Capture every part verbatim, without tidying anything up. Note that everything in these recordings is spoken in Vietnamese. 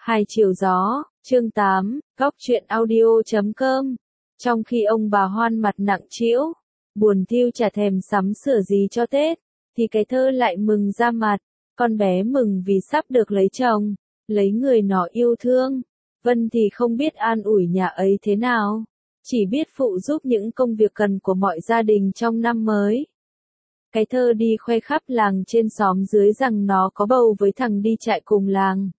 Hai chiều gió, chương tám, góc truyện audio chấm com. Trong khi ông bà Hoan mặt nặng trĩu, buồn thiu chả thèm sắm sửa gì cho Tết, thì cái Thơ lại mừng ra mặt. Con bé mừng vì sắp được lấy chồng, lấy người nó yêu thương. Vân thì không biết an ủi nhà ấy thế nào, chỉ biết phụ giúp những công việc cần của mọi gia đình trong năm mới. Cái Thơ đi khoe khắp làng trên xóm dưới rằng nó có bầu với thằng đi chạy cùng làng.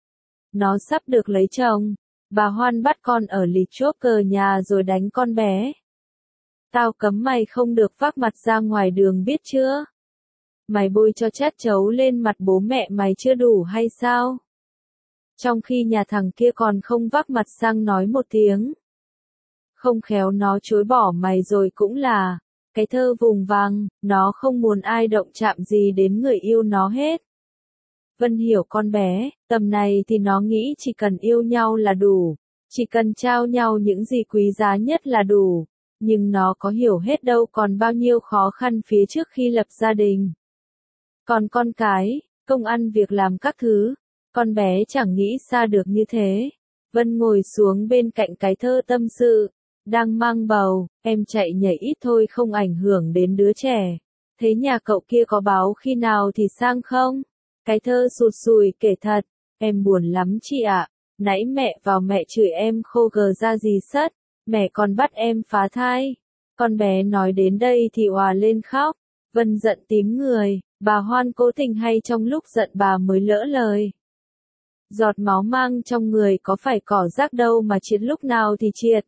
Nó sắp được lấy chồng. Bà Hoan bắt con ở lịt chốt cờ nhà rồi đánh con bé. Tao cấm mày không được vác mặt ra ngoài đường biết chưa? Mày bôi cho chát chấu lên mặt bố mẹ mày chưa đủ hay sao? Trong khi nhà thằng kia còn không vác mặt sang nói một tiếng. Không khéo nó chối bỏ mày rồi cũng là. Cái Thơ vùng vằng, nó không muốn ai động chạm gì đến người yêu nó hết. Vân hiểu con bé, tầm này thì nó nghĩ chỉ cần yêu nhau là đủ, chỉ cần trao nhau những gì quý giá nhất là đủ, nhưng nó có hiểu hết đâu còn bao nhiêu khó khăn phía trước khi lập gia đình. Còn con cái, công ăn việc làm các thứ, con bé chẳng nghĩ xa được như thế. Vân ngồi xuống bên cạnh cái Thơ tâm sự, đang mang bầu, em chạy nhảy ít thôi không ảnh hưởng đến đứa trẻ. Thế nhà cậu kia có báo khi nào thì sang không? Cái Thơ sụt sùi kể thật, em buồn lắm chị ạ, nãy mẹ vào mẹ chửi em khô gờ ra gì sất, mẹ còn bắt em phá thai. Con bé nói đến đây thì òa lên khóc, Vân giận tím người, bà Hoan cố tình hay trong lúc giận bà mới lỡ lời. Giọt máu mang trong người có phải cỏ rác đâu mà triệt lúc nào thì triệt.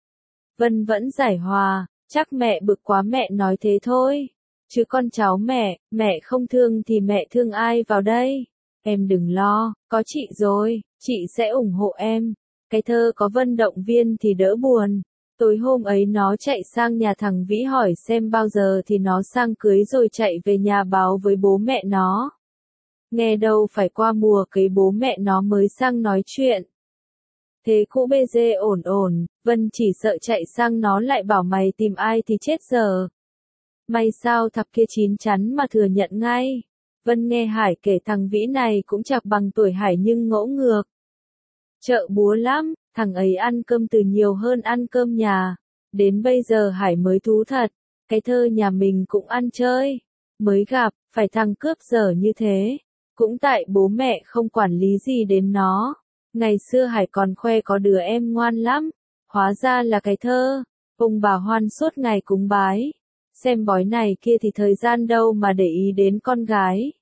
Vân vẫn giải hòa, chắc mẹ bực quá mẹ nói thế thôi. Chứ con cháu mẹ, mẹ không thương thì mẹ thương ai vào đây? Em đừng lo, có chị rồi, chị sẽ ủng hộ em. Cái Thơ có Vân động viên thì đỡ buồn. Tối hôm ấy nó chạy sang nhà thằng Vĩ hỏi xem bao giờ thì nó sang cưới rồi chạy về nhà báo với bố mẹ nó. Nghe đâu phải qua mùa cấy bố mẹ nó mới sang nói chuyện. Thế cũ bê dê ổn ổn, Vân chỉ sợ chạy sang nó lại bảo mày tìm ai thì chết giờ. May sao thằng kia chín chắn mà thừa nhận ngay. Vân nghe Hải kể thằng Vĩ này cũng chạc bằng tuổi Hải nhưng ngỗ ngược. Chợ búa lắm, thằng ấy ăn cơm từ nhiều hơn ăn cơm nhà. Đến bây giờ Hải mới thú thật, cái Thơ nhà mình cũng ăn chơi. Mới gặp, phải thằng cướp dở như thế. Cũng tại bố mẹ không quản lý gì đến nó. Ngày xưa Hải còn khoe có đứa em ngoan lắm. Hóa ra là cái Thơ. Ông bà Hoan suốt ngày cúng bái. Xem bói này kia thì thời gian đâu mà để ý đến con gái.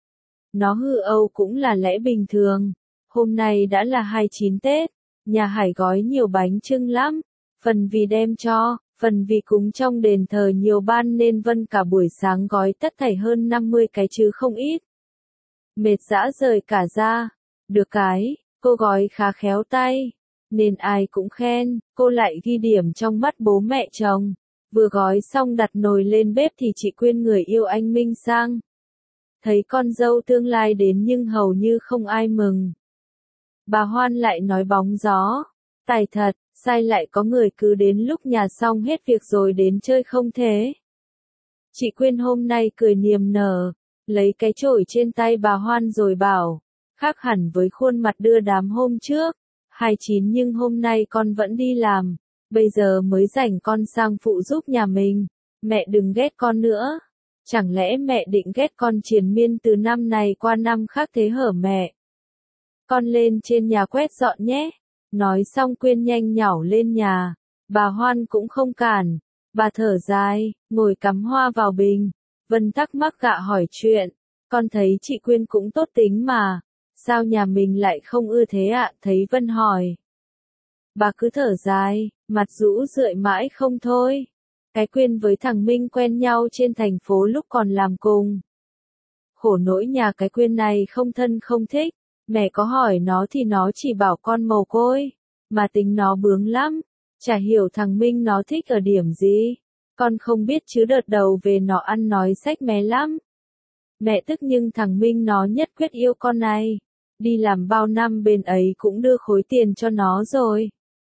Nó hư âu cũng là lẽ bình thường. Hôm nay đã là hai mươi chín Tết, nhà Hải gói nhiều bánh chưng lắm. Phần vì đem cho, phần vì cúng trong đền thờ nhiều ban nên Vân cả buổi sáng gói tất thảy hơn năm mươi cái chứ không ít. Mệt dã rời cả ra. Được cái, cô gói khá khéo tay. Nên ai cũng khen, cô lại ghi điểm trong mắt bố mẹ chồng. Vừa gói xong đặt nồi lên bếp thì chị Quyên người yêu anh Minh sang. Thấy con dâu tương lai đến nhưng hầu như không ai mừng. Bà Hoan lại nói bóng gió. Tài thật, sai lại có người cứ đến lúc nhà xong hết việc rồi đến chơi không thế. Chị Quyên hôm nay cười niềm nở, lấy cái chổi trên tay bà Hoan rồi bảo. Khác hẳn với khuôn mặt đưa đám hôm trước. hai mươi chín nhưng hôm nay con vẫn đi làm. Bây giờ mới rảnh con sang phụ giúp nhà mình. Mẹ đừng ghét con nữa. Chẳng lẽ mẹ định ghét con triền miên từ năm này qua năm khác thế hở mẹ? Con lên trên nhà quét dọn nhé. Nói xong Quyên nhanh nhảu lên nhà. Bà Hoan cũng không cản. Bà thở dài, ngồi cắm hoa vào bình. Vân thắc mắc gạ hỏi chuyện. Con thấy chị Quyên cũng tốt tính mà. Sao nhà mình lại không ưa thế ạ? Thấy Vân hỏi. Bà cứ thở dài, mặt rũ rượi mãi không thôi. Cái Quyên với thằng Minh quen nhau trên thành phố lúc còn làm cùng. Khổ nỗi nhà cái Quyên này không thân không thích. Mẹ có hỏi nó thì nó chỉ bảo con mồ côi. Mà tính nó bướng lắm. Chả hiểu thằng Minh nó thích ở điểm gì. Con không biết chứ đợt đầu về nó ăn nói sách mé lắm. Mẹ tức nhưng thằng Minh nó nhất quyết yêu con này. Đi làm bao năm bên ấy cũng đưa khối tiền cho nó rồi.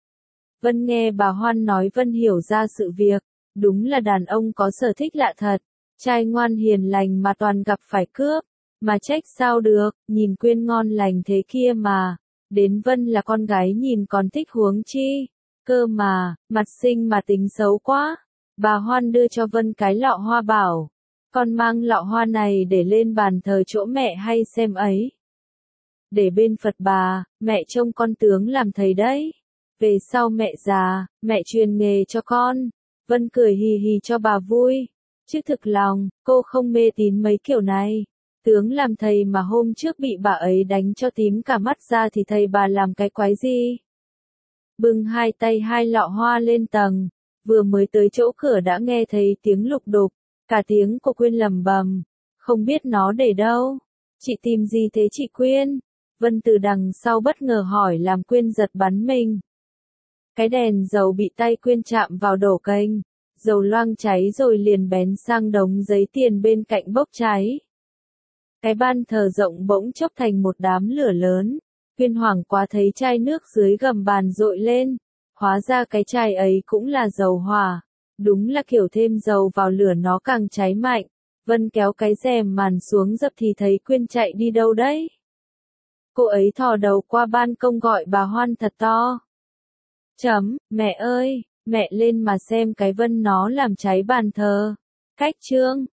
Vân nghe bà Hoan nói Vân hiểu ra sự việc. Đúng là đàn ông có sở thích lạ thật. Trai ngoan hiền lành mà toàn gặp phải cướp. Mà trách sao được, nhìn Quyên ngon lành thế kia mà. Đến Vân là con gái nhìn còn thích huống chi. Cơ mà, mặt xinh mà tính xấu quá. Bà Hoan đưa cho Vân cái lọ hoa bảo. Con mang lọ hoa này để lên bàn thờ chỗ mẹ hay xem ấy. Để bên Phật bà, mẹ trông con tướng làm thầy đấy. Về sau mẹ già, mẹ truyền nghề cho con. Vân cười hì hì cho bà vui. Chứ thực lòng, cô không mê tín mấy kiểu này. Tướng làm thầy mà hôm trước bị bà ấy đánh cho tím cả mắt ra thì thầy bà làm cái quái gì? Bưng hai tay hai lọ hoa lên tầng. Vừa mới tới chỗ cửa đã nghe thấy tiếng lục đục. Cả tiếng cô Quyên lầm bầm. Không biết nó để đâu. Chị tìm gì thế chị Quyên? Vân từ đằng sau bất ngờ hỏi làm Quyên giật bắn mình. Cái đèn dầu bị tay Quyên chạm vào đổ kênh. Dầu loang cháy rồi liền bén sang đống giấy tiền bên cạnh bốc cháy. Cái ban thờ rộng bỗng chốc thành một đám lửa lớn. Quyên hoảng quá thấy chai nước dưới gầm bàn dội lên. Hóa ra cái chai ấy cũng là dầu hỏa. Đúng là kiểu thêm dầu vào lửa nó càng cháy mạnh. Vân kéo cái rèm màn xuống dập thì thấy Quyên chạy đi đâu đấy. Cô ấy thò đầu qua ban công gọi bà Hoan thật to. Chấm, mẹ ơi, mẹ lên mà xem cái Vân nó làm cháy bàn thờ. Cách chương.